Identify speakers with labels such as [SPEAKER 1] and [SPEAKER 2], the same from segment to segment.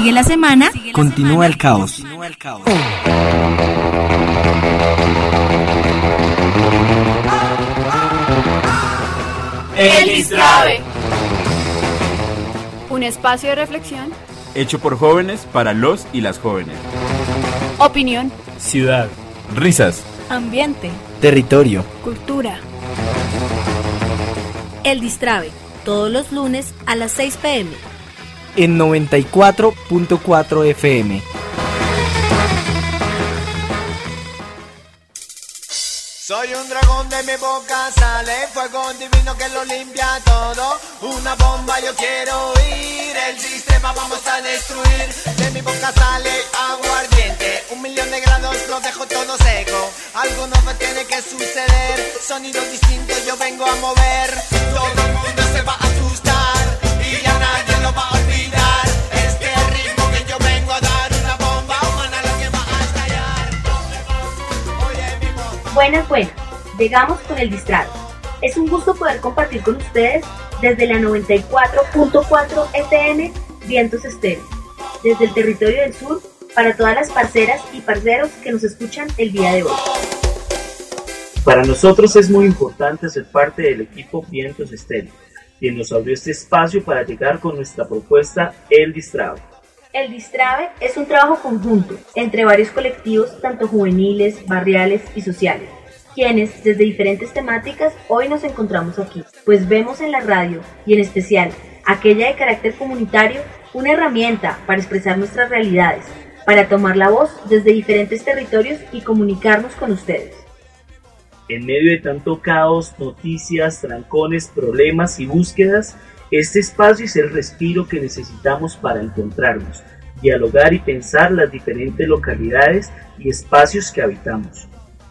[SPEAKER 1] Sigue la semana,
[SPEAKER 2] continúa el caos.
[SPEAKER 3] El Distrave.
[SPEAKER 4] Un espacio de reflexión
[SPEAKER 3] Hecho por jóvenes para los y las jóvenes.
[SPEAKER 4] Opinión,
[SPEAKER 5] ciudad,
[SPEAKER 3] risas,
[SPEAKER 4] ambiente,
[SPEAKER 2] territorio,
[SPEAKER 4] cultura.
[SPEAKER 1] El Distrave, todos los lunes a las 6 p.m.
[SPEAKER 2] en 94.4 FM.
[SPEAKER 6] Soy un dragón, de mi boca sale fuego divino que lo limpia todo. Una bomba yo quiero ir, el sistema vamos a destruir. De mi boca sale agua ardiente, 1.000.000 de grados lo dejo todo seco. Algo nuevo tiene que suceder, sonido distinto yo vengo a mover. Todo el mundo se va a asustar y ya nadie lo va a olvidar. Este ritmo que yo vengo a dar, una bomba humana lo que va a estallar. Oye mi bomba.
[SPEAKER 7] Buenas, llegamos con el Distrave. Es un gusto poder compartir con ustedes desde la 94.4 FM Vientos Estéreo, desde el territorio del sur, para todas las parceras y parceros que nos escuchan el día de hoy.
[SPEAKER 5] Para nosotros es muy importante ser parte del equipo Vientos Estéreo, quien nos abrió este espacio para llegar con nuestra propuesta El Distrave.
[SPEAKER 7] El Distrave es un trabajo conjunto entre varios colectivos, tanto juveniles, barriales y sociales, quienes desde diferentes temáticas hoy nos encontramos aquí, pues vemos en la radio, y en especial aquella de carácter comunitario, una herramienta para expresar nuestras realidades, para tomar la voz desde diferentes territorios y comunicarnos con ustedes.
[SPEAKER 5] En medio de tanto caos, noticias, trancones, problemas y búsquedas, este espacio es el respiro que necesitamos para encontrarnos, dialogar y pensar las diferentes localidades y espacios que habitamos.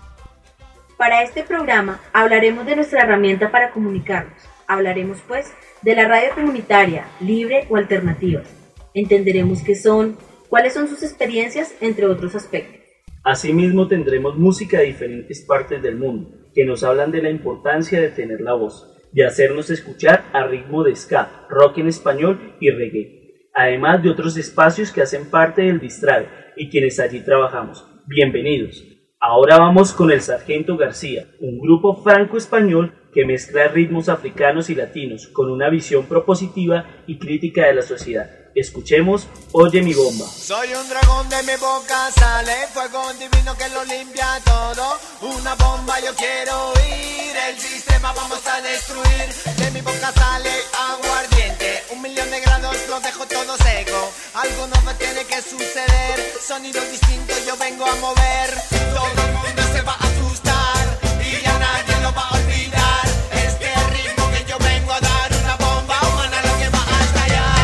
[SPEAKER 7] Para este programa hablaremos de nuestra herramienta para comunicarnos. Hablaremos pues de la radio comunitaria, libre o alternativa. Entenderemos qué son, cuáles son sus experiencias, entre otros aspectos.
[SPEAKER 5] Asimismo tendremos música de diferentes partes del mundo, que nos hablan de la importancia de tener la voz, de hacernos escuchar a ritmo de ska, rock en español y reggae, además de otros espacios que hacen parte del Distrave y quienes allí trabajamos. Bienvenidos. Ahora vamos con el Sargento García, un grupo franco-español que mezcla ritmos africanos y latinos con una visión propositiva y crítica de la sociedad. Escuchemos Oye mi bomba.
[SPEAKER 6] Soy un dragón, de mi boca sale fuego divino que lo limpia todo. Una bomba yo quiero ir, el sistema vamos a destruir. De mi boca sale agua ardiente, 1.000.000 de grados lo dejo todo seco. Algo nuevo tiene que suceder, sonido distinto yo vengo a mover. Todo el mundo se va a asustar y ya nadie lo va a olvidar. Este ritmo que yo vengo a dar, una bomba humana lo que va a estallar.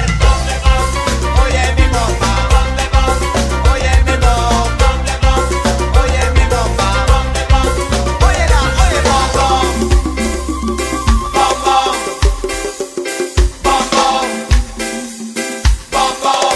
[SPEAKER 6] Oye mi bomba, oye mi bomba, oye mi bomba, óyela, oye bomba, bomba, bomba, bomba.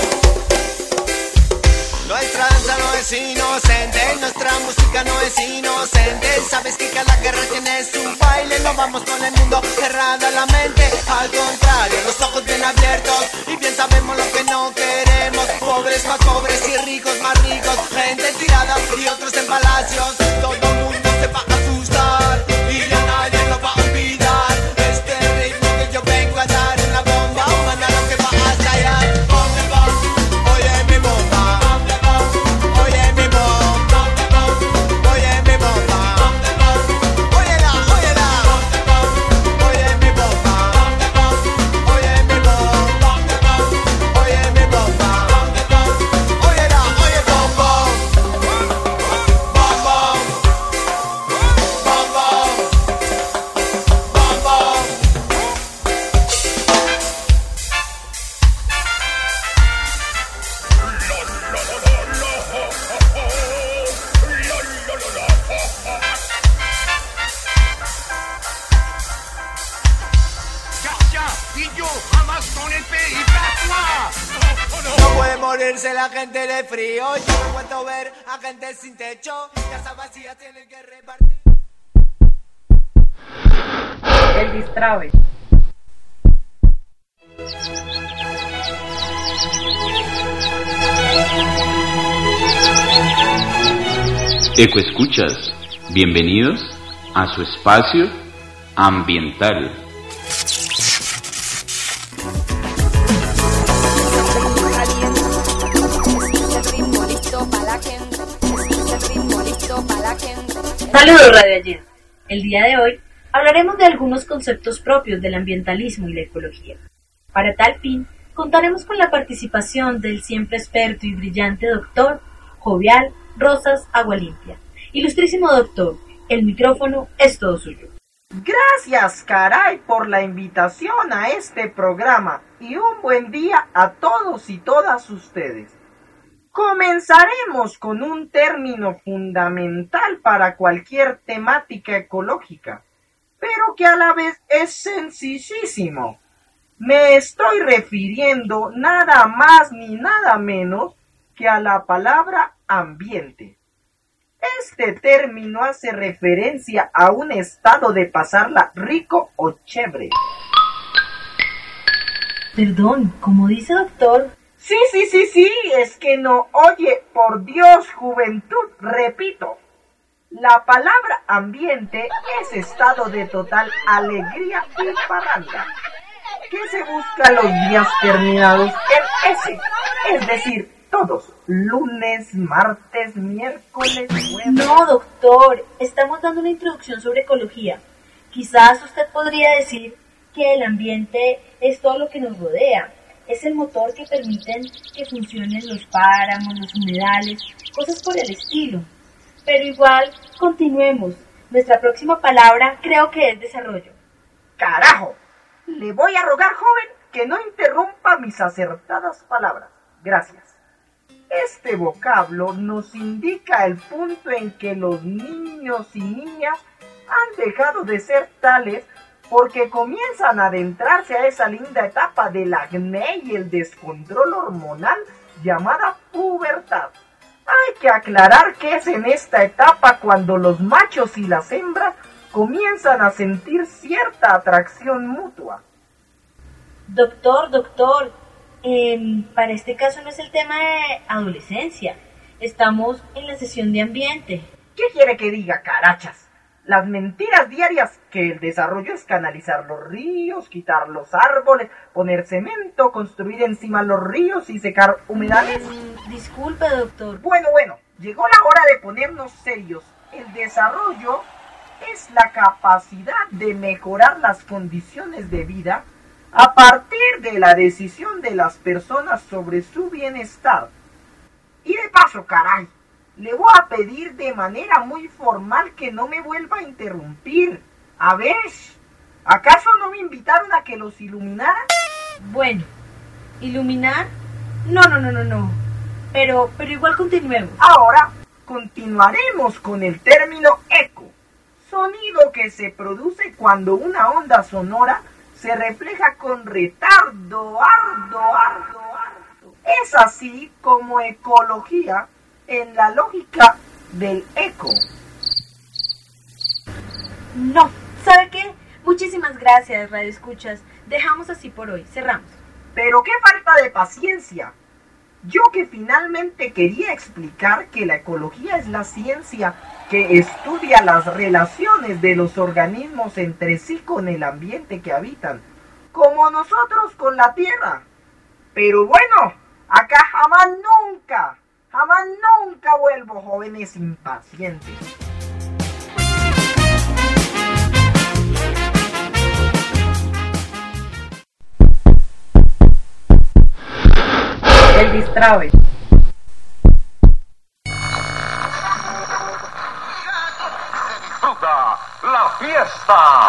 [SPEAKER 6] Nuestra danza no es inocente, nuestra música no es inocente. Sabes que cada guerra tiene su baile, no vamos con el mundo cerrada la mente. Al contrario, los ojos bien abiertos y bien sabemos lo que no queremos. Pobres más pobres y ricos más ricos, gente tirada y otros en palacios. Todo el mundo se va a asustar y ya nadie lo va a olvidar. Este ritmo que yo vengo a dar, una bomba humana lo que va a estallar. Oye mi bomba, oye mi bomba, oye mi bomba, óyela, óyela, oye mi bomba, oye mi bomba, oye mi bomba, óyela, oye bomba, bomba, bomba, bomba. No puede morirse la gente de frío. Yo no puedo ver a gente sin techo. Casa vacía tienen que repartir.
[SPEAKER 4] El Distrave.
[SPEAKER 3] Ecoescuchas, bienvenidos a su espacio ambiental.
[SPEAKER 7] Saludos Radio Ayer. El día de hoy hablaremos de algunos conceptos propios del ambientalismo y la ecología. Para tal fin, contaremos con la participación del siempre experto y brillante doctor Jovial Rosas Agualimpia. Ilustrísimo doctor, el micrófono es todo suyo.
[SPEAKER 8] Gracias, caray, por la invitación a este programa y un buen día a todos y todas ustedes. Comenzaremos con un término fundamental para cualquier temática ecológica, pero que a la vez es sencillísimo. Me estoy refiriendo nada más ni nada menos que a la palabra ambiente. Este término hace referencia a un estado de pasarla rico o chévere.
[SPEAKER 7] Perdón, ¿cómo dice doctor?
[SPEAKER 8] Sí, es que no oye, por Dios, juventud, repito. La palabra ambiente es estado de total alegría y parranda, que se busca los días terminados en S, es decir, todos, lunes, martes, miércoles, jueves.
[SPEAKER 7] No, doctor, estamos dando una introducción sobre ecología. Quizás usted podría decir que el ambiente es todo lo que nos rodea. Es el motor que permiten que funcionen los páramos, los humedales, cosas por el estilo. Pero igual, continuemos. Nuestra próxima palabra creo que es desarrollo.
[SPEAKER 8] ¡Carajo! Le voy a rogar, joven, que no interrumpa mis acertadas palabras. Gracias. Este vocablo nos indica el punto en que los niños y niñas han dejado de ser tales porque comienzan a adentrarse a esa linda etapa del acné y el descontrol hormonal llamada pubertad. Hay que aclarar que es en esta etapa cuando los machos y las hembras comienzan a sentir cierta atracción mutua.
[SPEAKER 7] Doctor, para este caso no es el tema de adolescencia. Estamos en la sesión de ambiente.
[SPEAKER 8] ¿Qué quiere que diga, carachas? Las mentiras diarias que el desarrollo es canalizar los ríos, quitar los árboles, poner cemento, construir encima los ríos y secar humedales.
[SPEAKER 7] Disculpe, doctor.
[SPEAKER 8] Bueno, llegó la hora de ponernos serios. El desarrollo es la capacidad de mejorar las condiciones de vida a partir de la decisión de las personas sobre su bienestar. Y de paso, caray, le voy a pedir de manera muy formal que no me vuelva a interrumpir. A ver, ¿acaso no me invitaron a que los iluminara?
[SPEAKER 7] Bueno, ¿iluminar? No. Pero igual continuemos.
[SPEAKER 8] Ahora, continuaremos con el término eco. Sonido que se produce cuando una onda sonora se refleja con retardo, ardo. Es así como ecología en la lógica del eco.
[SPEAKER 7] No, ¿sabe qué? Muchísimas gracias, Radio Escuchas. Dejamos así por hoy, cerramos.
[SPEAKER 8] Pero qué falta de paciencia. Yo que finalmente quería explicar que la ecología es la ciencia que estudia las relaciones de los organismos entre sí con el ambiente que habitan, como nosotros con la Tierra. Pero bueno, acá jamás nunca vuelvo, jóvenes impacientes.
[SPEAKER 4] El Distrave.
[SPEAKER 9] Disfruta la fiesta.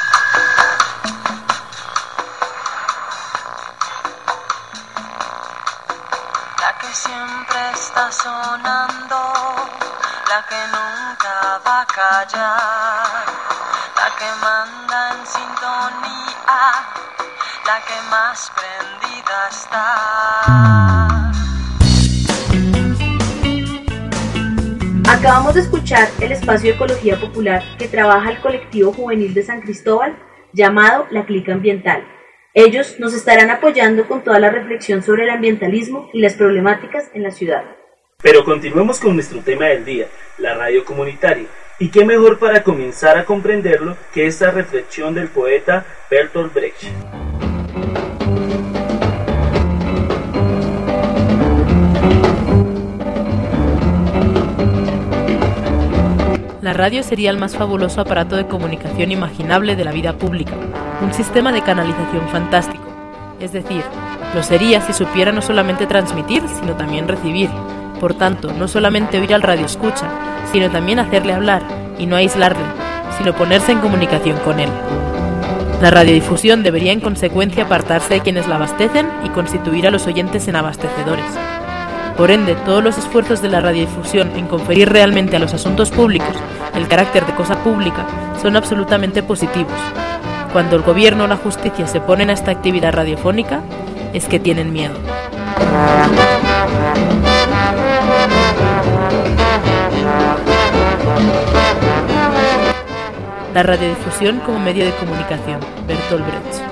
[SPEAKER 10] La que siempre está sonando, la que nunca va a callar, la que manda en sintonía, la que más prendida está.
[SPEAKER 7] Acabamos de escuchar el espacio de ecología popular que trabaja el colectivo juvenil de San Cristóbal llamado La Clica Ambiental. Ellos nos estarán apoyando con toda la reflexión sobre el ambientalismo y las problemáticas en la ciudad.
[SPEAKER 5] Pero continuemos con nuestro tema del día, la radio comunitaria. Y qué mejor para comenzar a comprenderlo que esta reflexión del poeta Bertolt Brecht.
[SPEAKER 11] La radio sería el más fabuloso aparato de comunicación imaginable de la vida pública, un sistema de canalización fantástico. Es decir, lo sería si supiera no solamente transmitir, sino también recibir. Por tanto, no solamente oír al radioescucha, sino también hacerle hablar, y no aislarle, sino ponerse en comunicación con él. La radiodifusión debería en consecuencia apartarse de quienes la abastecen y constituir a los oyentes en abastecedores. Por ende, todos los esfuerzos de la radiodifusión en conferir realmente a los asuntos públicos el carácter de cosa pública son absolutamente positivos. Cuando el gobierno o la justicia se ponen a esta actividad radiofónica, es que tienen miedo. La radiodifusión como medio de comunicación, Bertolt Brecht.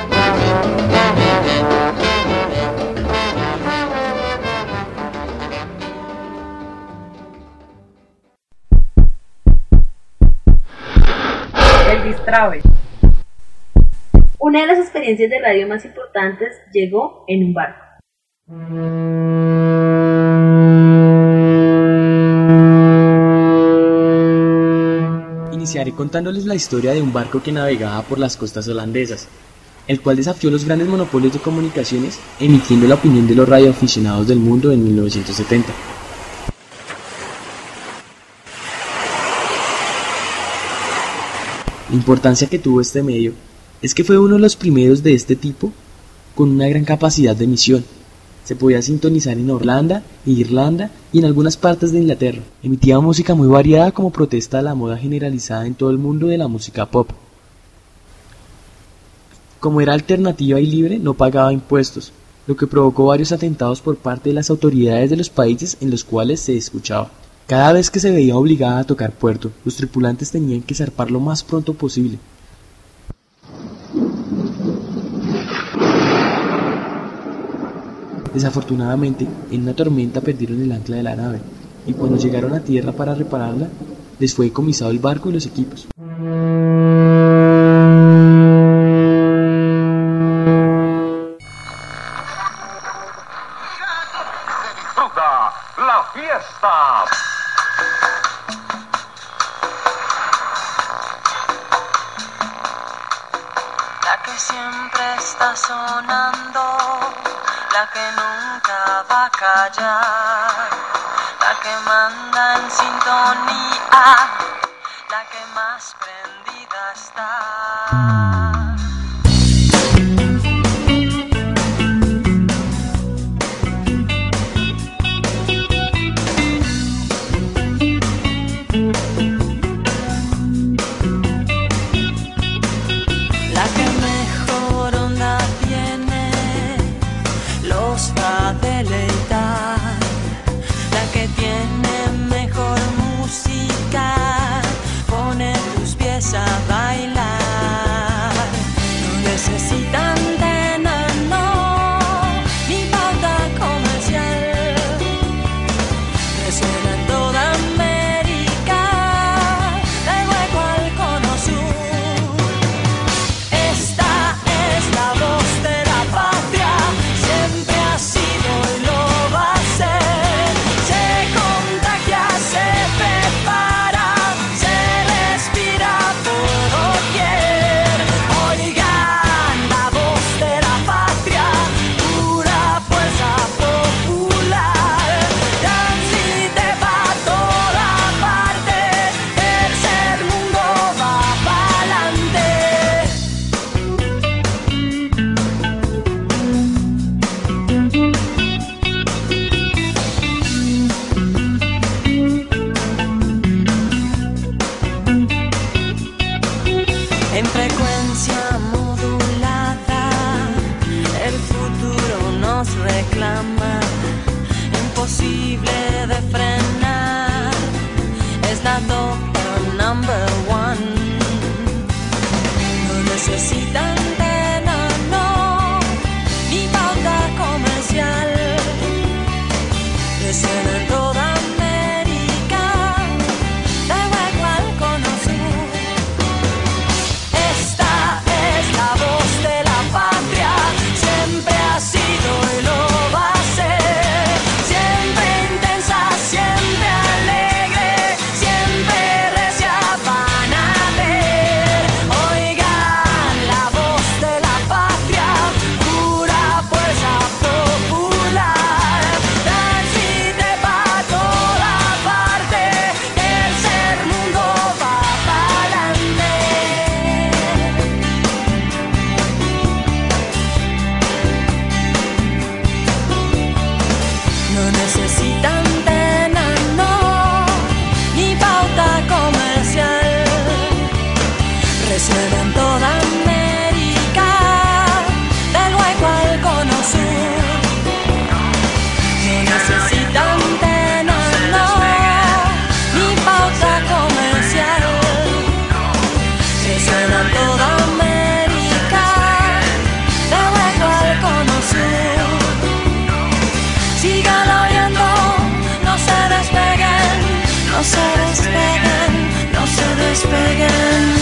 [SPEAKER 4] El Distrave.
[SPEAKER 7] Una de las experiencias de radio más importantes llegó en un barco.
[SPEAKER 12] Iniciaré contándoles la historia de un barco que navegaba por las costas holandesas, el cual desafió los grandes monopolios de comunicaciones, emitiendo la opinión de los radioaficionados del mundo en 1970. La importancia que tuvo este medio es que fue uno de los primeros de este tipo con una gran capacidad de emisión. Se podía sintonizar en Holanda, Irlanda y en algunas partes de Inglaterra. Emitía música muy variada como protesta a la moda generalizada en todo el mundo de la música pop. Como era alternativa y libre, no pagaba impuestos, lo que provocó varios atentados por parte de las autoridades de los países en los cuales se escuchaba. Cada vez que se veía obligada a tocar puerto, los tripulantes tenían que zarpar lo más pronto posible. Desafortunadamente, en una tormenta perdieron el ancla de la nave, y cuando llegaron a tierra para repararla, les fue decomisado el barco y los equipos.
[SPEAKER 9] Disfruta la fiesta.
[SPEAKER 10] La que siempre está sonando, la que nunca va a callar, la que manda en sintonía, la que más prendida está. La que mejor onda tiene los va a deleitar, la que tiene mejor música, pone tus pies a bailar. No necesitan antena, no, ni pauta comercial. Resuena en toda América, de hueco al cono sur. Esta es la voz de la patria, siempre ha sido y lo va a ser. Se contagia, se prepara, se respira por doquier. Oigan la voz de la patria, pura fuerza popular. Transite pa' toda parte, tercer mundo va pa'lante. En frecuencia modulada, el futuro nos reclama, imposible de frenar, es la Doctor Number One. No necesita antena, no, ni pauta comercial, resuena en todo llenan toda América, del Guayco al Cono Sur. No necesitan antena, no, ni pauta comercial. Que suenan toda América, del Guayco al Cono Sur. Síganlo oyendo, no se despeguen, no se despeguen, no se despeguen.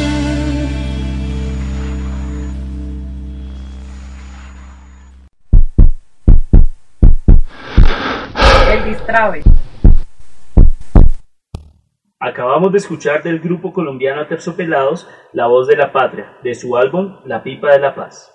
[SPEAKER 4] El Distrave.
[SPEAKER 5] Acabamos de escuchar del grupo colombiano Aterciopelados La Voz de la Patria, de su álbum La Pipa de la Paz.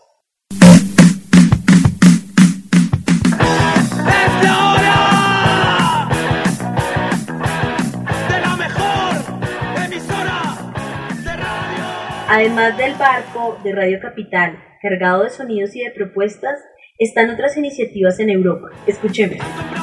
[SPEAKER 7] Además del barco de Radio Capital, cargado de sonidos y de propuestas, están otras iniciativas en Europa. Escuchemos.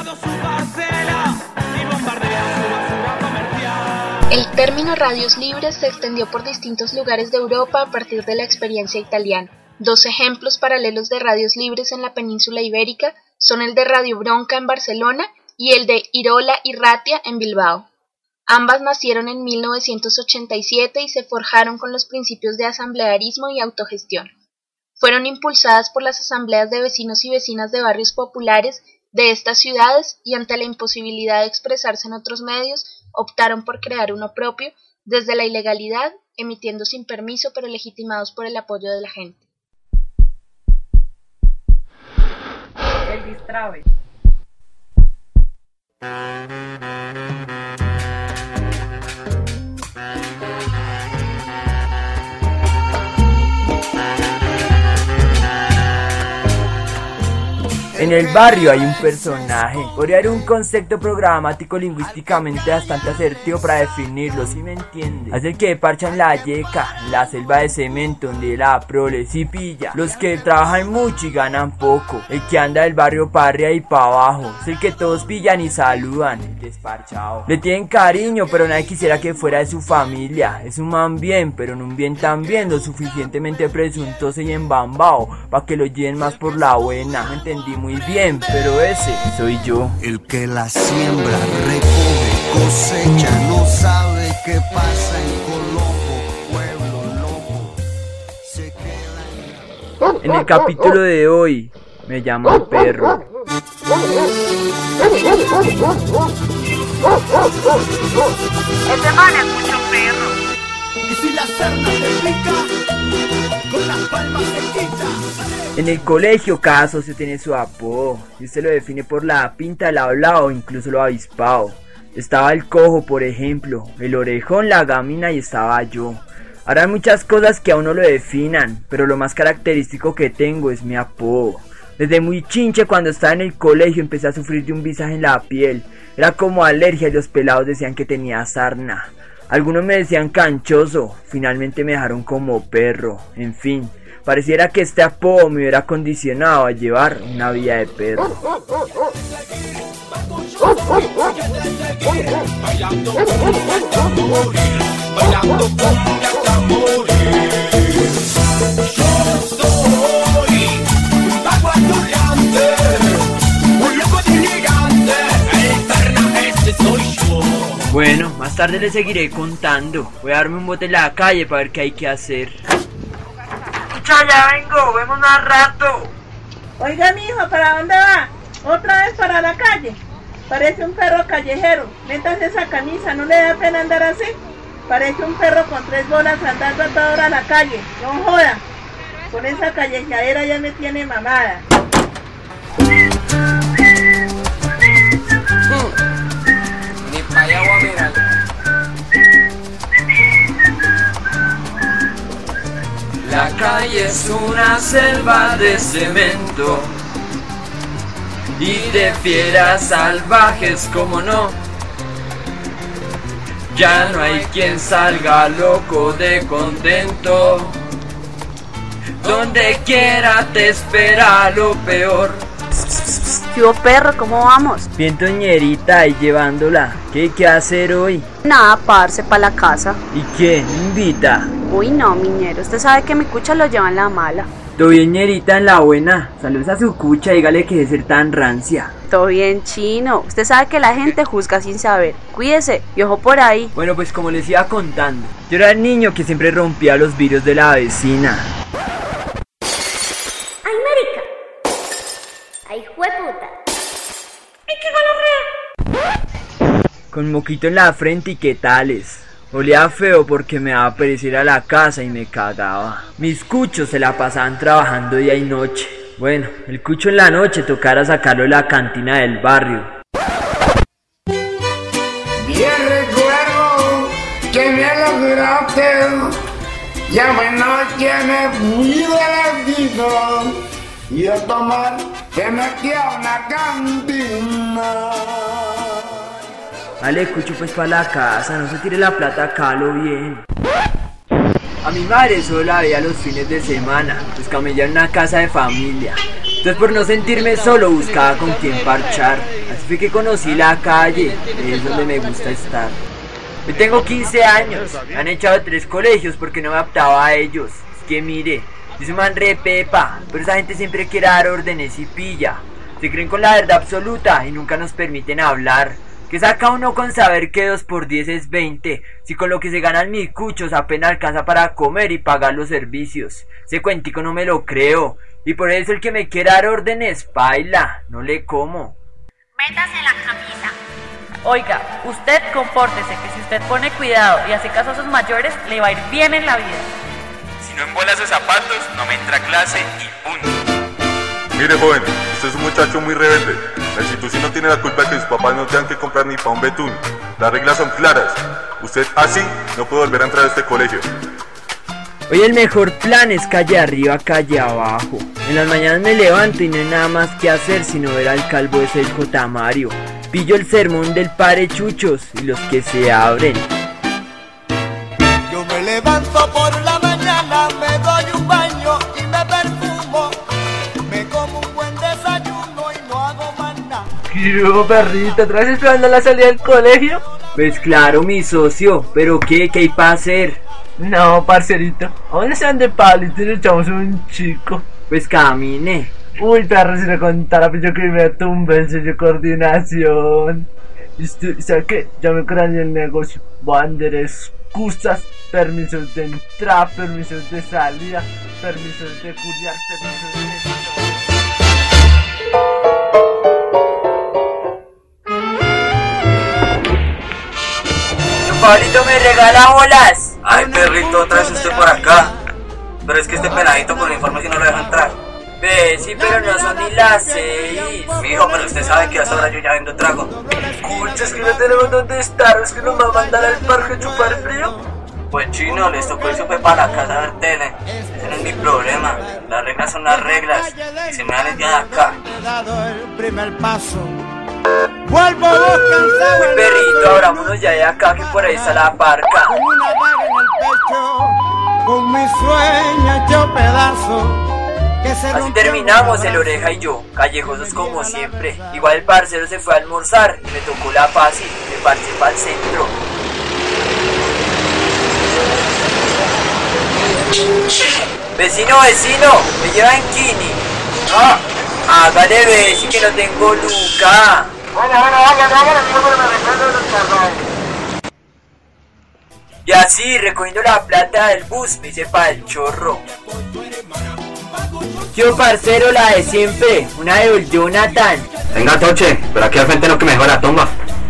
[SPEAKER 13] El término radios libres se extendió por distintos lugares de Europa a partir de la experiencia italiana. Dos ejemplos paralelos de radios libres en la península ibérica son el de Radio Bronca en Barcelona y el de Irola y Ratia en Bilbao. Ambas nacieron en 1987 y se forjaron con los principios de asamblearismo y autogestión. Fueron impulsadas por las asambleas de vecinos y vecinas de barrios populares de estas ciudades y ante la imposibilidad de expresarse en otros medios, optaron por crear uno propio desde la ilegalidad, emitiendo sin permiso pero legitimados por el apoyo de la gente.
[SPEAKER 4] El Distrave.
[SPEAKER 2] En el barrio hay un personaje, podría haber un concepto programático lingüísticamente bastante asertivo para definirlo, si me entiende. Es el que parcha en la yeca, en la selva de cemento, donde la prole sí pilla. Los que trabajan mucho y ganan poco, el que anda del barrio para arriba y para abajo, es el que todos pillan y saludan, el desparchado. Le tienen cariño, pero nadie quisiera que fuera de su familia. Es un man bien, pero no un bien tan bien, lo suficientemente presuntuoso y embambao, para que lo lleven más por la buena. Me entendí muy bien, pero ese soy yo.
[SPEAKER 14] El que la siembra, recoge, cosecha, no sabe qué pasa en Colombo, pueblo loco, se queda
[SPEAKER 2] en el capítulo de hoy me llaman perro.
[SPEAKER 8] Ese man es mucho perro. Y si la sarna te pica, con las palmas se quita.
[SPEAKER 2] En el colegio cada socio tiene su apodo y usted lo define por la pinta, el hablado o incluso lo avispado. Estaba el cojo, por ejemplo, el orejón, la gamina y estaba yo. Ahora hay muchas cosas que a uno lo definan, pero lo más característico que tengo es mi apodo. Desde muy chinche, cuando estaba en el colegio, empecé a sufrir de un visaje en la piel. Era como alergia y los pelados decían que tenía sarna. Algunos me decían canchoso, finalmente me dejaron como perro, en fin. Pareciera que este apodo me hubiera condicionado a llevar una vida de perro. Bueno, más tarde les seguiré contando. Voy a darme un bote en la calle para ver qué hay que hacer.
[SPEAKER 8] Ya vengo, vemos más rato.
[SPEAKER 15] Oiga, mijo, ¿para dónde va? ¿Otra vez para la calle? Parece un perro callejero. Métase esa camisa, ¿no le da pena andar así? Parece un perro con 3 bolas andando a toda hora a la calle. No joda. Con esa callejeadera ya me tiene mamada.
[SPEAKER 16] Ni pa' allá voy a mirar.
[SPEAKER 2] La calle es una selva de cemento y de fieras salvajes, como no. Ya no hay quien salga loco de contento. Donde quiera te espera lo peor.
[SPEAKER 17] ¿Qué hubo, perro? ¿Cómo vamos?
[SPEAKER 2] Bien, Toñerita, ahí llevándola. ¿Qué hacer hoy?
[SPEAKER 17] Nada, parce, pa' la casa.
[SPEAKER 2] ¿Y quién invita?
[SPEAKER 17] Uy, no, miñero, usted sabe que mi cucha lo lleva en la mala.
[SPEAKER 2] Todo bien, ñerita, en la buena. Saludos a su cucha, dígale que de ser tan rancia.
[SPEAKER 17] Todo bien, chino. Usted sabe que la gente juzga sin saber. Cuídese y ojo por ahí.
[SPEAKER 2] Bueno, pues como les iba contando, yo era el niño que siempre rompía los vidrios de la vecina.
[SPEAKER 18] ¡Ay, marica! ¡Ay, jueputa! ¡Ay, qué gonorrea!
[SPEAKER 2] Con moquito en la frente y qué tales. Olía feo porque me daba pereza ir a la casa y me cagaba. Mis cuchos se la pasaban trabajando día y noche. Bueno, el cucho en la noche tocara sacarlo de la cantina del barrio.
[SPEAKER 19] Bien recuerdo que me lograste. Ya bueno, que me fui de la vida y a tomar que me metí a una cantina.
[SPEAKER 2] Dale, cucho, pues para la casa, no se tire la plata acá, lo bien. A mi madre solo la veía los fines de semana, pues camellaba en una casa de familia. Entonces, por no sentirme solo, buscaba con quién parchar. Así fue que conocí la calle, es donde me gusta estar. Yo tengo 15 años, me han echado de 3 colegios porque no me adaptaba a ellos. Es que mire, yo soy man re pepa, pero esa gente siempre quiere dar órdenes y pilla. Se creen con la verdad absoluta y nunca nos permiten hablar. ¿Qué saca uno con saber que 2 por 10 es 20? Si con lo que se ganan mis cuchos apenas alcanza para comer y pagar los servicios. Ese cuentico no me lo creo. Y por eso el que me quiera dar órdenes, baila, no le como.
[SPEAKER 18] Métase la camisa.
[SPEAKER 4] Oiga, usted compórtese, que si usted pone cuidado y hace caso a sus mayores, le va a ir bien en la vida.
[SPEAKER 3] Si no embola sus zapatos, no me entra a clase y punto.
[SPEAKER 20] Mire, joven, usted es un muchacho muy rebelde. La institución no tiene la culpa de que sus papás no tengan que comprar ni pa' un betún. Las reglas son claras. Usted así no puede volver a entrar a este colegio.
[SPEAKER 2] Hoy el mejor plan es calle arriba, calle abajo. En las mañanas me levanto y no hay nada más que hacer sino ver al calvo ese del Cotamario. Pillo el sermón del padre Chuchos y los que se abren.
[SPEAKER 6] Yo me levanto por la mañana, me doy un baño y me perfumo. Me como un buen desayuno y no hago más nada.
[SPEAKER 2] ¿Qué hubo, perrito? ¿Otra vez esperando la salida del colegio? Pues claro, mi socio, pero ¿qué hay para hacer?
[SPEAKER 21] No, parcerito, ¿a dónde se van de palito y le echamos un chico?
[SPEAKER 2] Pues camine.
[SPEAKER 21] Uy, perro, si le contara, pues yo que me tumbe el sello de coordinación. Y ¿sabe qué? Ya me craneé el negocio. Voy a vender excusas, permisos de entrada, permisos de salida, permisos de curiar, permisos de...
[SPEAKER 2] Pablito, ¿me regala bolas?
[SPEAKER 22] Ay, perrito, otra vez usted por acá. Pero es que este peladito con el informe que no lo deja entrar.
[SPEAKER 2] Ve, sí, pero no son ni las 6.
[SPEAKER 22] Mijo, pero usted sabe que a esa hora yo ya vendo trago.
[SPEAKER 2] Escucha, es que no tenemos dónde estar. ¿Es que nos va a mandar al parque a chupar frío?
[SPEAKER 22] Pues chino, les tocó irse para la casa a ver tele. Ese no es mi problema. Las reglas son las reglas. Y se me dan el día de acá.
[SPEAKER 6] He dado el primer paso. Vuelvo cansado.
[SPEAKER 2] Uy, perrito, abrámonos ya de acá, que por ahí está la parca.
[SPEAKER 6] Con una daga en el pecho, con mi sueño hecho pedazo.
[SPEAKER 2] Así terminamos el Oreja y yo, callejosos como siempre. Igual el parcero se fue a almorzar y me tocó la fácil, me parché para el centro. Vecino, me lleva en Kini. Hágale, veci, que no tengo luca.
[SPEAKER 19] Bueno, hágale, pero me recuerdo de los carros.
[SPEAKER 2] Y así, recogiendo la plata del bus, me hice para el chorro. Yo, parcero, la de siempre, una de Jonathan.
[SPEAKER 22] Venga, Toche, pero aquí al frente no que me joda la tumba.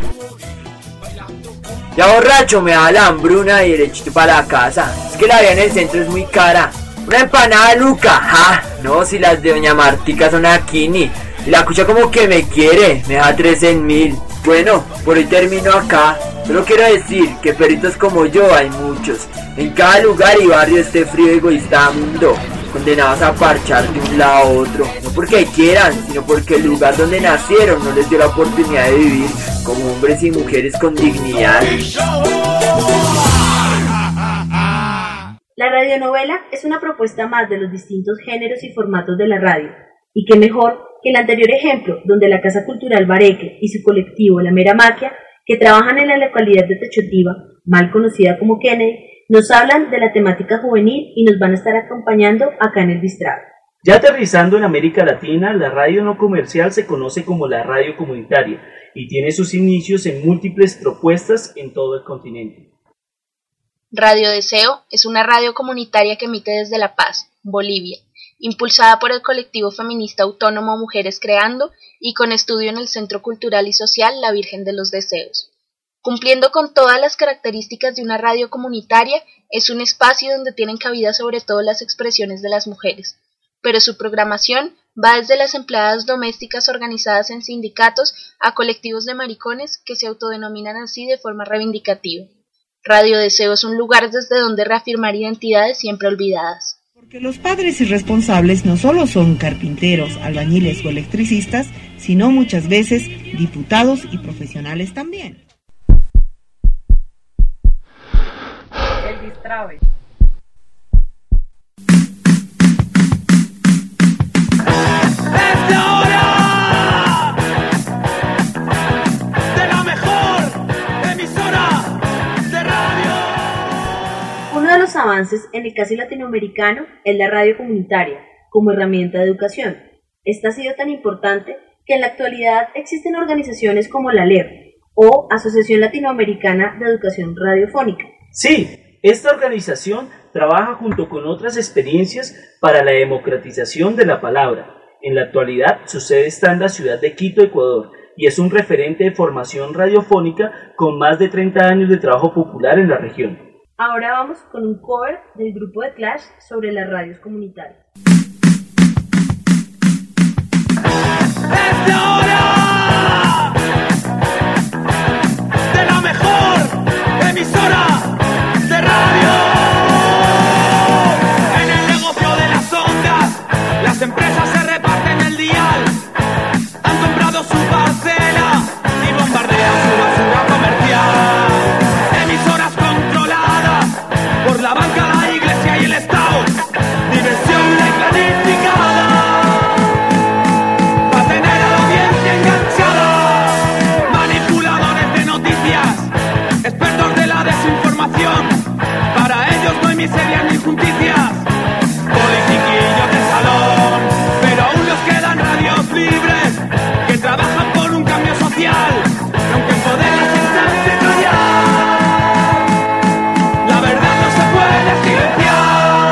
[SPEAKER 2] Ya borracho me da la hambruna y derechito para la casa. Es que la vida en el centro es muy cara. Una empanada Luca, ja. No, si las de doña Martica son aquí ni. Y la cucha como que me quiere, me da 3 en 1000. Bueno, por hoy termino acá. Solo quiero decir que perritos como yo hay muchos. En cada lugar y barrio este frío egoísta mundo, condenados a parchar de un lado a otro. No porque quieran, sino porque el lugar donde nacieron no les dio la oportunidad de vivir como hombres y mujeres con dignidad.
[SPEAKER 7] La radionovela es una propuesta más de los distintos géneros y formatos de la radio. Y qué mejor que el anterior ejemplo, donde la Casa Cultural Bareque y su colectivo La Mera Maquia, que trabajan en la localidad de Techotiva, mal conocida como Kennedy, nos hablan de la temática juvenil y nos van a estar acompañando acá en el Distrave.
[SPEAKER 5] Ya aterrizando en América Latina, la radio no comercial se conoce como la radio comunitaria y tiene sus inicios en múltiples propuestas en todo el continente.
[SPEAKER 13] Radio Deseo es una radio comunitaria que emite desde La Paz, Bolivia, impulsada por el colectivo feminista autónomo Mujeres Creando y con estudio en el Centro Cultural y Social La Virgen de los Deseos. Cumpliendo con todas las características de una radio comunitaria, es un espacio donde tienen cabida sobre todo las expresiones de las mujeres, pero su programación va desde las empleadas domésticas organizadas en sindicatos a colectivos de maricones que se autodenominan así de forma reivindicativa. Radio Deseo es un lugar desde donde reafirmar identidades siempre olvidadas.
[SPEAKER 1] Porque los padres irresponsables no solo son carpinteros, albañiles o electricistas, sino muchas veces diputados y profesionales también.
[SPEAKER 4] El Distrave.
[SPEAKER 7] Uno de los avances en el caso latinoamericano es la radio comunitaria, como herramienta de educación. Esta ha sido tan importante que en la actualidad existen organizaciones como la LER, o Asociación Latinoamericana de Educación Radiofónica.
[SPEAKER 5] Sí, esta organización trabaja junto con otras experiencias para la democratización de la palabra. En la actualidad su sede está en la ciudad de Quito, Ecuador, y es un referente de formación radiofónica con más de 30 años de trabajo popular en la región.
[SPEAKER 7] Ahora vamos con un cover del grupo de Clash sobre las radios comunitarias.
[SPEAKER 6] ¡Es la hora de la mejor emisora de radio! En el negocio de las ondas, las empresas se reparten el dial. Han comprado su parcela y bombardean su basura comercial. Emisoras controladas por la banca, la iglesia y el Estado. Diversión planificada para tener a la audiencia enganchada. Manipuladores de noticias, expertos de la desinformación. Para ellos no hay miseria ni injusticias. Politiquillos de salón, pero aún nos quedan radios libres que trabajan por un cambio social. Aunque el poder las intente callar, la verdad no se puede silenciar.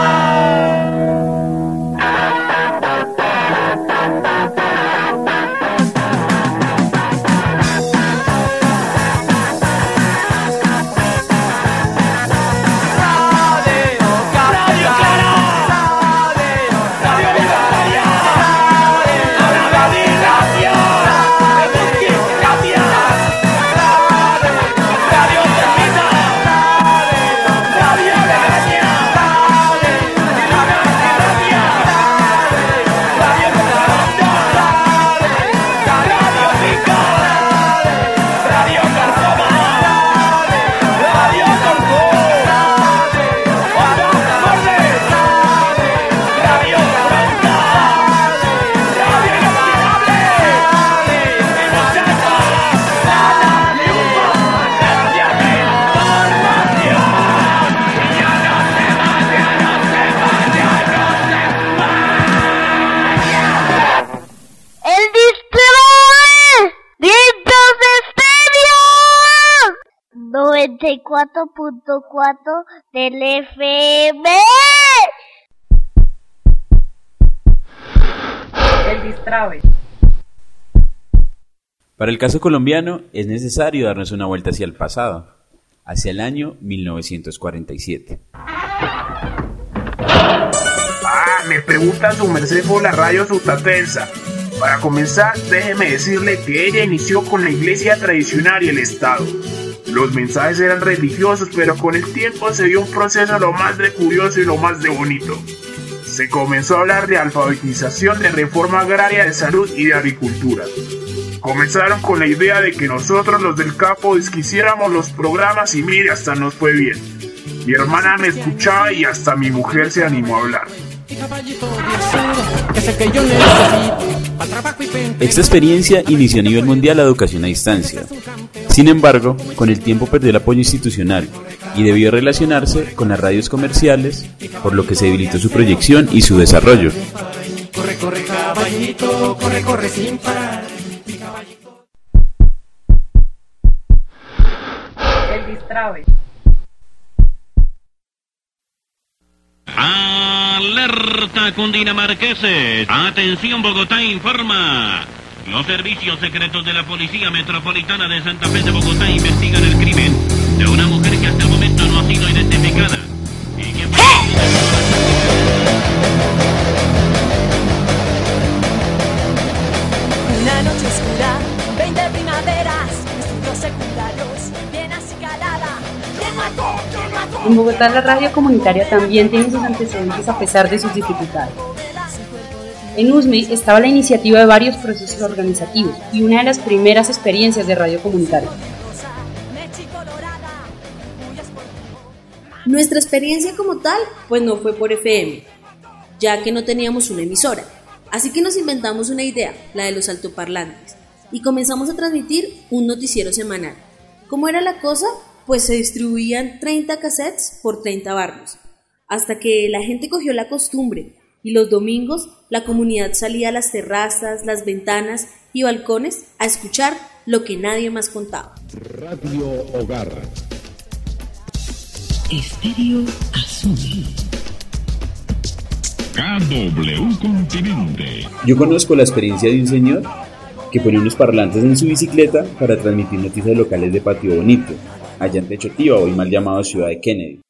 [SPEAKER 18] El 4.4 del FM.
[SPEAKER 4] El Distrave.
[SPEAKER 11] Para el caso colombiano es necesario darnos una vuelta hacia el pasado, hacia el año 1947.
[SPEAKER 23] Me pregunta su merced por la radio Sutatensa. Para comenzar, déjeme decirle que ella inició con la iglesia tradicional y el Estado. Los mensajes eran religiosos, pero con el tiempo se dio un proceso lo más de curioso y lo más de bonito. Se comenzó a hablar de alfabetización, de reforma agraria, de salud y de agricultura. Comenzaron con la idea de que nosotros los del campo desquiciéramos los programas y mire, hasta nos fue bien. Mi hermana me escuchaba y hasta mi mujer se animó a hablar.
[SPEAKER 11] Esta experiencia inició a nivel mundial la educación a distancia. Sin embargo, con el tiempo perdió el apoyo institucional y debió relacionarse con las radios comerciales, por lo que se debilitó su proyección y su desarrollo.
[SPEAKER 9] Corre, corre, caballito, corre, corre sin parar.
[SPEAKER 4] El distrabe.
[SPEAKER 10] Alerta cundinamarqueses. Atención, Bogotá informa. Los servicios secretos de la Policía Metropolitana de Santa Fe de Bogotá investigan el crimen de una mujer que hasta el momento no ha sido identificada.
[SPEAKER 12] Una noche oscura, 20 primaveras, estudios secundarios, bien acicalada. ¿Quién mató? ¿Quién mató?
[SPEAKER 24] En Bogotá la radio comunitaria también tiene sus antecedentes a pesar de sus dificultades. En USME estaba la iniciativa de varios procesos organizativos y una de las primeras experiencias de radio comunitaria.
[SPEAKER 25] Nuestra experiencia como tal, pues no fue por FM, ya que no teníamos una emisora. Así que nos inventamos una idea, la de los altoparlantes, y comenzamos a transmitir un noticiero semanal. ¿Cómo era la cosa? Pues se distribuían 30 cassettes por 30 barrios, hasta que la gente cogió la costumbre, y los domingos la comunidad salía a las terrazas, las ventanas y balcones a escuchar lo que nadie más contaba.
[SPEAKER 26] Radio Hogar.
[SPEAKER 27] Estéreo Azul.
[SPEAKER 26] KW Continente.
[SPEAKER 11] Yo conozco la experiencia de un señor que ponía unos parlantes en su bicicleta para transmitir noticias locales de Patio Bonito, allá en Techotiva, hoy mal llamado Ciudad de Kennedy.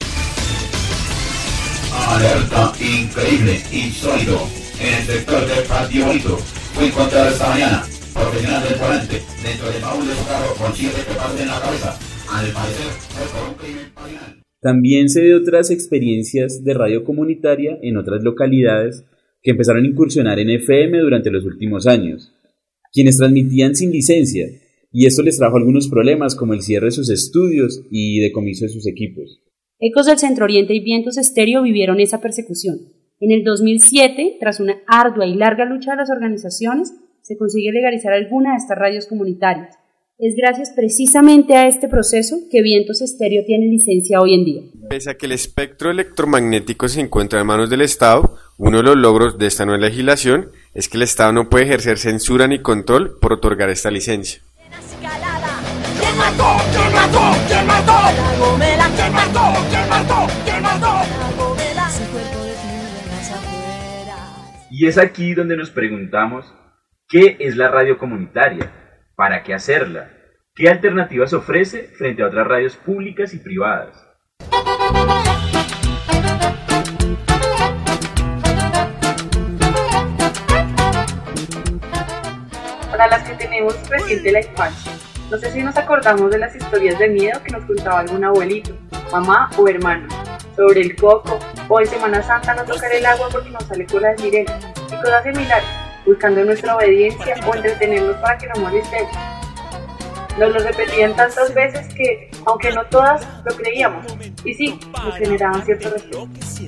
[SPEAKER 28] Alerta increíble, insólito, en el sector de Patio Bonito. Fue encontrado esta mañana, profesional del volante, dentro del baúl de su carro con 7 pepas en la cabeza. Al parecer, fue por un crimen pasional.
[SPEAKER 11] También se dio otras experiencias de radio comunitaria en otras localidades que empezaron a incursionar en FM durante los últimos años, quienes transmitían sin licencia, y esto les trajo algunos problemas como el cierre de sus estudios y decomiso de sus equipos.
[SPEAKER 24] Ecos del Centro Oriente y Vientos Estéreo vivieron esa persecución. En el 2007, tras una ardua y larga lucha de las organizaciones, se consigue legalizar alguna de estas radios comunitarias. Es gracias precisamente a este proceso que Vientos Estéreo tiene licencia hoy en día.
[SPEAKER 29] Pese a que el espectro electromagnético se encuentra en manos del Estado, uno de los logros de esta nueva legislación es que el Estado no puede ejercer censura ni control por otorgar esta licencia.
[SPEAKER 12] ¿Quién mató? ¿Quién mató? ¿Quién mató? La Gomela. ¿Quién mató? ¿Quién mató? ¿Quién mató? La Gomela. Su cuerpo desnudo en las afueras.
[SPEAKER 3] Y es aquí donde nos preguntamos, ¿qué es la radio comunitaria? ¿Para qué hacerla? ¿Qué alternativas ofrece frente a otras radios públicas y privadas?
[SPEAKER 4] Para las que tenemos reciente la infancia, no sé si nos acordamos de las historias de miedo que nos contaba algún abuelito, mamá o hermano, sobre el coco, o en Semana Santa no tocar el agua porque nos sale cola de sirena, y cosas similares, buscando nuestra obediencia o entretenernos para que no molestemos. Nos lo repetían tantas veces que, aunque no todas, lo creíamos, y sí, nos generaban cierto respeto.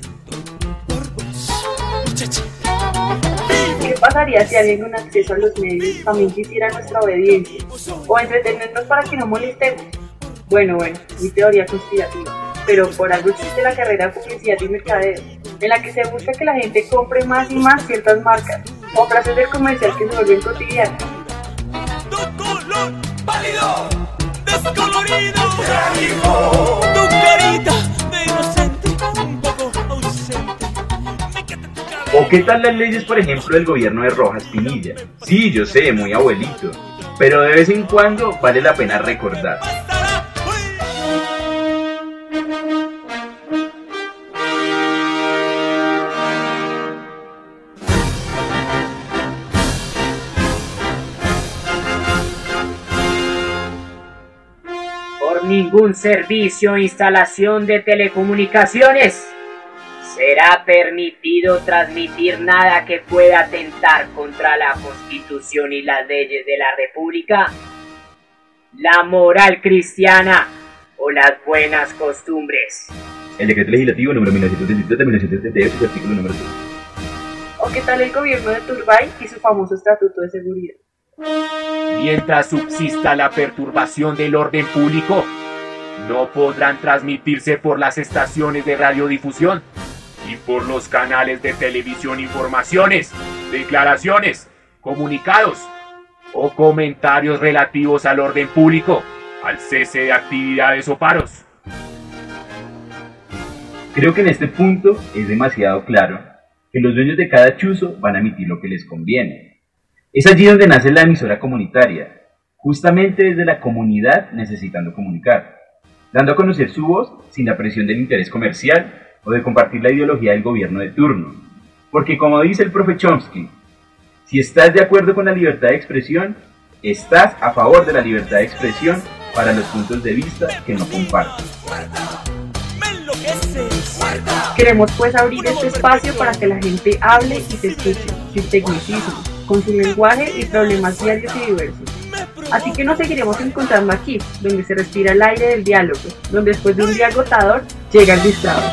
[SPEAKER 4] ¿Qué pasaría si alguien con acceso a los medios también quisiera nuestra obediencia o entretenernos para que no molestemos? Bueno, mi teoría conspirativa, pero por algo existe la carrera de publicidad y mercadeo, en la que se busca que la gente compre más y más ciertas marcas o frases del comercial que se vuelven cotidianas.
[SPEAKER 9] ¡Válido! ¡Descolorido! ¡Trágico! ¡Tu carita de inocente! Un poco ausente.
[SPEAKER 3] ¿O qué tal las leyes, por ejemplo, del gobierno de Rojas Pinilla? Sí, yo sé, muy abuelito, pero de vez en cuando vale la pena recordar.
[SPEAKER 30] Ningún servicio o instalación de telecomunicaciones será permitido transmitir nada que pueda atentar contra la Constitución y las leyes de la República, la moral cristiana o las buenas costumbres.
[SPEAKER 3] El decreto legislativo número 1977-1978, artículo número 2.
[SPEAKER 4] ¿O qué tal el gobierno de Turbay y su famoso estatuto de seguridad?
[SPEAKER 30] Mientras subsista la perturbación del orden público, no podrán transmitirse por las estaciones de radiodifusión y por los canales de televisión informaciones, declaraciones, comunicados o comentarios relativos al orden público, al cese de actividades o paros.
[SPEAKER 3] Creo que en este punto es demasiado claro que los dueños de cada chuzo van a emitir lo que les conviene. Es allí donde nace la emisora comunitaria, justamente desde la comunidad necesitando comunicar, dando a conocer su voz sin la presión del interés comercial o de compartir la ideología del gobierno de turno. Porque como dice el profe Chomsky, si estás de acuerdo con la libertad de expresión, estás a favor de la libertad de expresión para los puntos de vista que no compartes.
[SPEAKER 4] Queremos pues abrir este espacio para que la gente hable y se escuche, sin tecnicismo, con su lenguaje y problemas diarios y diversos. Así que nos seguiremos encontrando aquí, donde se respira el aire del diálogo, donde después de un día agotador, llega el listado.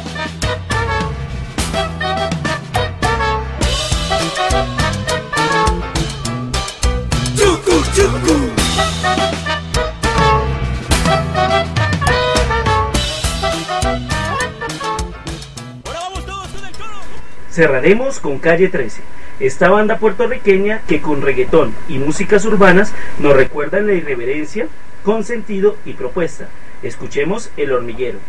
[SPEAKER 5] Cerraremos con Calle 13, esta banda puertorriqueña que con reggaetón y músicas urbanas nos recuerdan la irreverencia, con sentido y propuesta. Escuchemos El Hormiguero.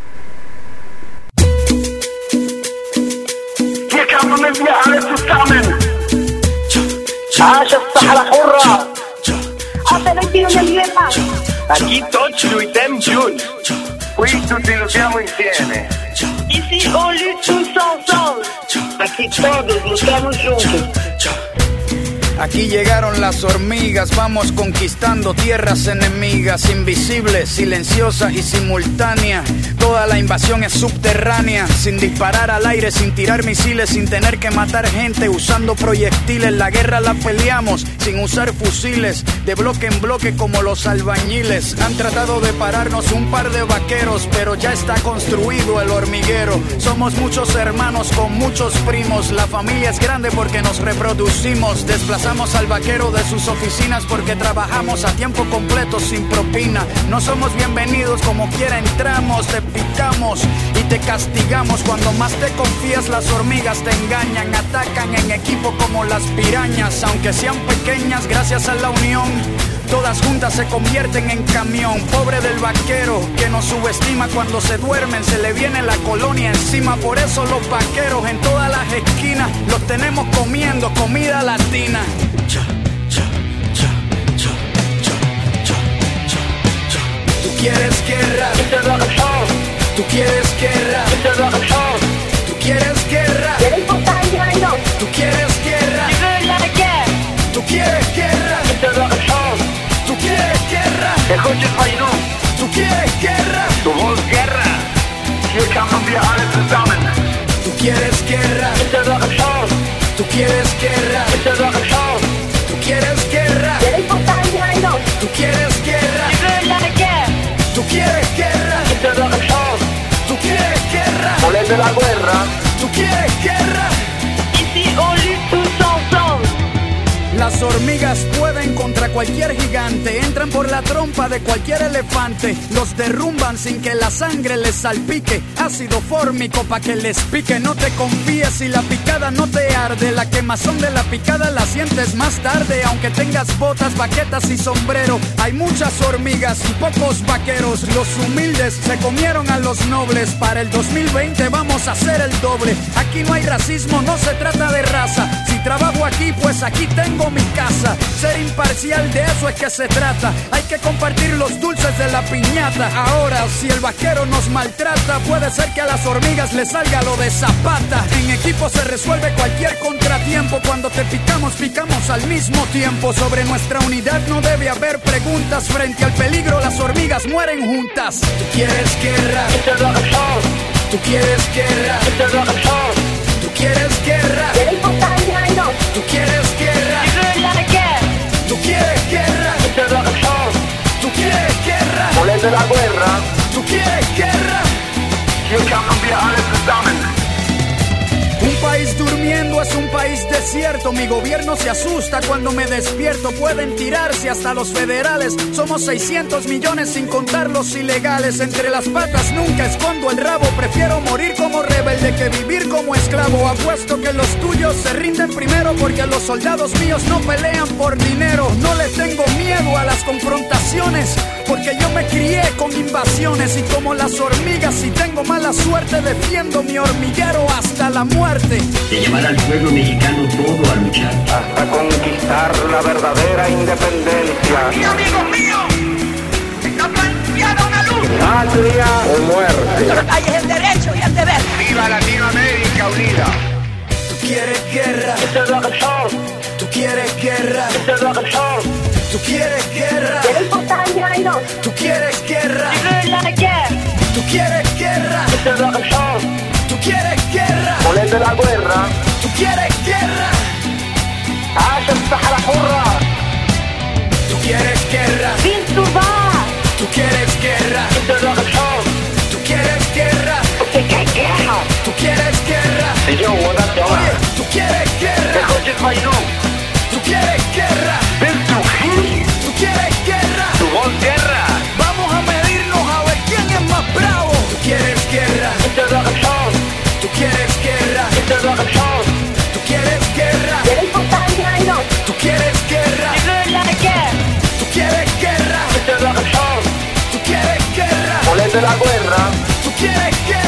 [SPEAKER 2] Aquí Tocho y Dem Jun, qui tutti lottiamo insieme. Ici on lutte tous ensemble, aquí todos luchamos juntos.
[SPEAKER 8] Aquí llegaron las hormigas, vamos conquistando tierras enemigas, invisibles, silenciosas y simultáneas. Toda la invasión es subterránea, sin disparar al aire, sin tirar misiles, sin tener que matar gente, usando proyectiles. La guerra la peleamos sin usar fusiles, de bloque en bloque como los albañiles. Han tratado de pararnos un par de vaqueros, pero ya está construido el hormiguero. Somos muchos hermanos con muchos primos, la familia es grande porque nos reproducimos. Desplazamos al vaquero de sus oficinas porque trabajamos a tiempo completo sin propina. No somos bienvenidos, como quiera entramos, te picamos y te castigamos. Cuando más te confías las hormigas te engañan, atacan en equipo como las pirañas. Aunque sean pequeñas, gracias a la unión, todas juntas se convierten en camión. Pobre del vaquero que nos subestima, cuando se duermen se le viene la colonia encima. Por eso los vaqueros en todas las esquinas los tenemos comiendo comida latina. Tú quieres guerra, tú quieres guerra, tú quieres guerra, tú quieres guerra, tú quieres guerra, tú quieres guerra, tú quieres guerra,
[SPEAKER 2] Du willst Guerra, hier kämpfen wir alle zusammen.
[SPEAKER 8] tú quieres guerra, tú quieres guerra, tú quieres guerra, tú quieres guerra, tú quieres guerra, tú quieres guerra,
[SPEAKER 2] Volver de la guerra,
[SPEAKER 8] tú quieres guerra.
[SPEAKER 2] ici on lutte tous ensemble.
[SPEAKER 8] Las hormigas pueden contra cualquier gigante, entran por la trompa de cualquier elefante, los derrumban sin que la sangre les salpique, ácido fórmico pa' que les pique. No te confíes si la picada no te arde, la quemazón de la picada la sientes más tarde. Aunque tengas botas, baquetas y sombrero, hay muchas hormigas y pocos vaqueros. Los humildes se comieron a los nobles, para el 2020 vamos a hacer el doble. Aquí no hay racismo, no se trata de raza, si trabajo aquí pues aquí tengo mi casa. Ser imparcial, de eso es que se trata, hay que compartir los dulces de la piñata. Ahora si el vaquero nos maltrata, puede ser que a las hormigas les salga lo de Zapata. En equipo se resuelve cualquier contratiempo, cuando te picamos, picamos al mismo tiempo. Sobre nuestra unidad no debe haber preguntas, frente al peligro las hormigas mueren juntas. Tú quieres guerra, tú quieres guerra, tú quieres guerra, tú quieres guerra, tú quieres guerra, tú quieres guerra,
[SPEAKER 2] Volver de la guerra,
[SPEAKER 8] tú quieres guerra.
[SPEAKER 2] hier kämpfen wir alle zusammen.
[SPEAKER 8] Un país durmiendo, es un país desierto. Mi gobierno se asusta cuando me despierto. Pueden tirarse hasta los federales. Somos 600 millones sin contar los ilegales. Entre las patas nunca escondo el rabo. Prefiero morir como rebelde que vivir como esclavo. Apuesto que los tuyos se rinden primero, porque los soldados míos no pelean por dinero. No le tengo miedo a las confrontaciones, porque yo me crié con invasiones. Y como las hormigas, si tengo mala suerte, defiendo mi hormiguero hasta la muerte.
[SPEAKER 1] De llevar al pueblo mexicano todo a luchar
[SPEAKER 2] hasta conquistar la verdadera independencia.
[SPEAKER 12] ¡Y amigos míos! ¡Está planteada una lucha!
[SPEAKER 2] ¡Patria o muerte!
[SPEAKER 12] Nuestro país es el derecho y el deber.
[SPEAKER 2] ¡Viva Latinoamérica unida!
[SPEAKER 8] Tú quieres guerra.
[SPEAKER 2] Este es rock and roll.
[SPEAKER 8] Tú quieres guerra.
[SPEAKER 2] Este es rock and roll.
[SPEAKER 8] Tú quieres guerra. Tú quieres guerra. Tú quieres guerra.
[SPEAKER 2] Este es rock and roll.
[SPEAKER 8] Tú quieres guerra.
[SPEAKER 2] Poner de la guerra.
[SPEAKER 8] Tú quieres guerra.
[SPEAKER 2] ¡Haya Sahara Hurra!
[SPEAKER 8] Tú quieres guerra. Tú quieres guerra.
[SPEAKER 2] Este es rock and roll.
[SPEAKER 8] Tú quieres guerra.
[SPEAKER 2] ¿Usted qué guerra?
[SPEAKER 8] Tú quieres guerra.
[SPEAKER 2] Y yo,
[SPEAKER 8] oye, tú quieres guerra. Tú quieres guerra. Tú quieres guerra.
[SPEAKER 2] Tu voz guerra.
[SPEAKER 8] Vamos a medirnos a ver quién es más bravo. Tú quieres guerra.
[SPEAKER 2] Este es rock and roll.
[SPEAKER 8] Tú quieres guerra.
[SPEAKER 2] Este es rock and roll.
[SPEAKER 8] Tú quieres guerra. Tú quieres guerra. Tú quieres guerra.
[SPEAKER 2] Este es rock and roll.
[SPEAKER 8] Tú quieres guerra.
[SPEAKER 2] Poner de la guerra.
[SPEAKER 8] Tú quieres guerra.